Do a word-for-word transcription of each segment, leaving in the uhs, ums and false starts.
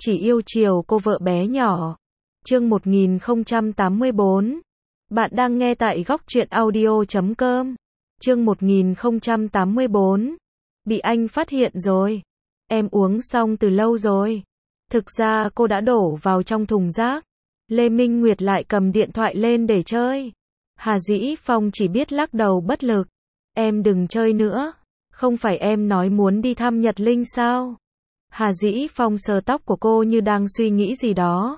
chỉ yêu chiều cô vợ bé nhỏ. Chương một nghìn không trăm tám mươi bốn. Bạn đang nghe tại góc truyện audio chấm com. Chương một nghìn không trăm tám mươi bốn. Bị anh phát hiện rồi. Em uống xong từ lâu rồi. Thực ra cô đã đổ vào trong thùng rác. Lê Minh Nguyệt lại cầm điện thoại lên để chơi. Hà Dĩ Phong chỉ biết lắc đầu bất lực. Em đừng chơi nữa. Không phải em nói muốn đi thăm Nhật Linh sao? Hà Dĩ Phong sờ tóc của cô như đang suy nghĩ gì đó.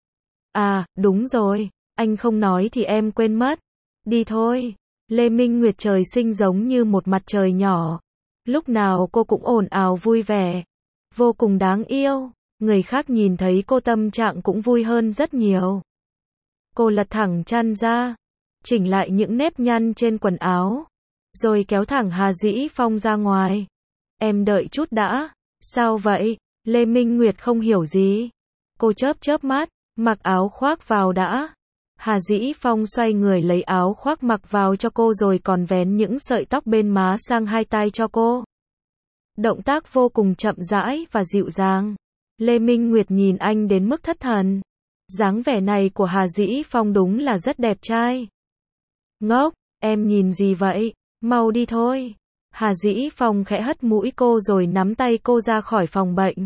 À, đúng rồi. Anh không nói thì em quên mất. Đi thôi. Lê Minh Nguyệt trời sinh giống như một mặt trời nhỏ. Lúc nào cô cũng ồn ào vui vẻ. Vô cùng đáng yêu. Người khác nhìn thấy cô tâm trạng cũng vui hơn rất nhiều. Cô lật thẳng chăn ra. Chỉnh lại những nếp nhăn trên quần áo. Rồi kéo thẳng Hà Dĩ Phong ra ngoài. Em đợi chút đã. Sao vậy? Lê Minh Nguyệt không hiểu gì. Cô chớp chớp mắt. Mặc áo khoác vào đã. Hà Dĩ Phong xoay người lấy áo khoác mặc vào cho cô rồi còn vén những sợi tóc bên má sang hai tai cho cô. Động tác vô cùng chậm rãi và dịu dàng. Lê Minh Nguyệt nhìn anh đến mức thất thần. Dáng vẻ này của Hà Dĩ Phong đúng là rất đẹp trai. Ngốc, em nhìn gì vậy? Mau đi thôi. Hà Dĩ Phong khẽ hất mũi cô rồi nắm tay cô ra khỏi phòng bệnh.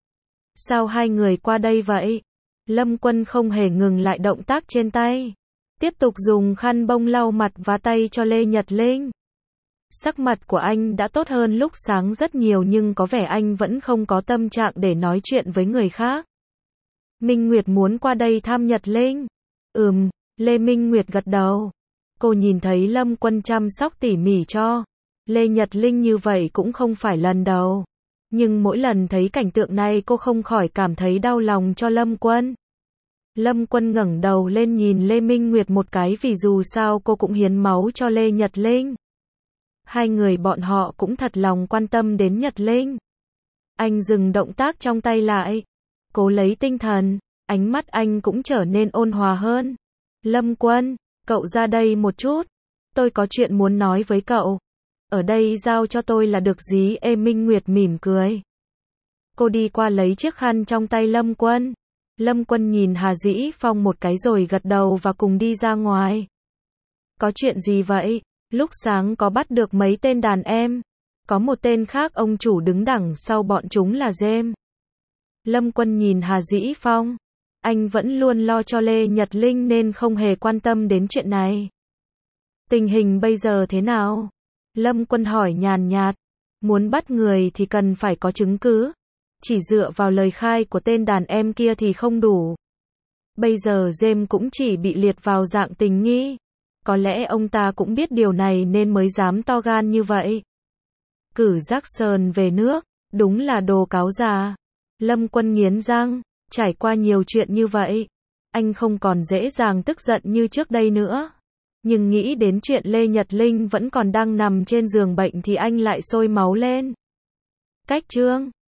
Sao hai người qua đây vậy? Lâm Quân không hề ngừng lại động tác trên tay. Tiếp tục dùng khăn bông lau mặt và tay cho Lê Nhật Linh. Sắc mặt của anh đã tốt hơn lúc sáng rất nhiều nhưng có vẻ anh vẫn không có tâm trạng để nói chuyện với người khác. Minh Nguyệt muốn qua đây thăm Nhật Linh. Ừm, Lê Minh Nguyệt gật đầu. Cô nhìn thấy Lâm Quân chăm sóc tỉ mỉ cho Lê Nhật Linh như vậy cũng không phải lần đầu. Nhưng mỗi lần thấy cảnh tượng này cô không khỏi cảm thấy đau lòng cho Lâm Quân. Lâm Quân ngẩng đầu lên nhìn Lê Minh Nguyệt một cái vì dù sao cô cũng hiến máu cho Lê Nhật Linh. Hai người bọn họ cũng thật lòng quan tâm đến Nhật Linh. Anh dừng động tác trong tay lại. Cố lấy tinh thần. Ánh mắt anh cũng trở nên ôn hòa hơn. Lâm Quân, cậu ra đây một chút. Tôi có chuyện muốn nói với cậu. Ở đây giao cho tôi là được gì? Ê Minh Nguyệt mỉm cười. Cô đi qua lấy chiếc khăn trong tay Lâm Quân. Lâm Quân nhìn Hà Dĩ Phong một cái rồi gật đầu và cùng đi ra ngoài. Có chuyện gì vậy? Lúc sáng có bắt được mấy tên đàn em. Có một tên khác ông chủ đứng đằng sau bọn chúng là James. Lâm Quân nhìn Hà Dĩ Phong. Anh vẫn luôn lo cho Lê Nhật Linh nên không hề quan tâm đến chuyện này. Tình hình bây giờ thế nào? Lâm Quân hỏi nhàn nhạt. Muốn bắt người thì cần phải có chứng cứ. Chỉ dựa vào lời khai của tên đàn em kia thì không đủ. Bây giờ James cũng chỉ bị liệt vào dạng tình nghi. Có lẽ ông ta cũng biết điều này nên mới dám to gan như vậy. Cử Jackson về nước, đúng là đồ cáo già. Lâm Quân nghiến răng, trải qua nhiều chuyện như vậy. Anh không còn dễ dàng tức giận như trước đây nữa. Nhưng nghĩ đến chuyện Lê Nhật Linh vẫn còn đang nằm trên giường bệnh thì anh lại sôi máu lên. Cách chương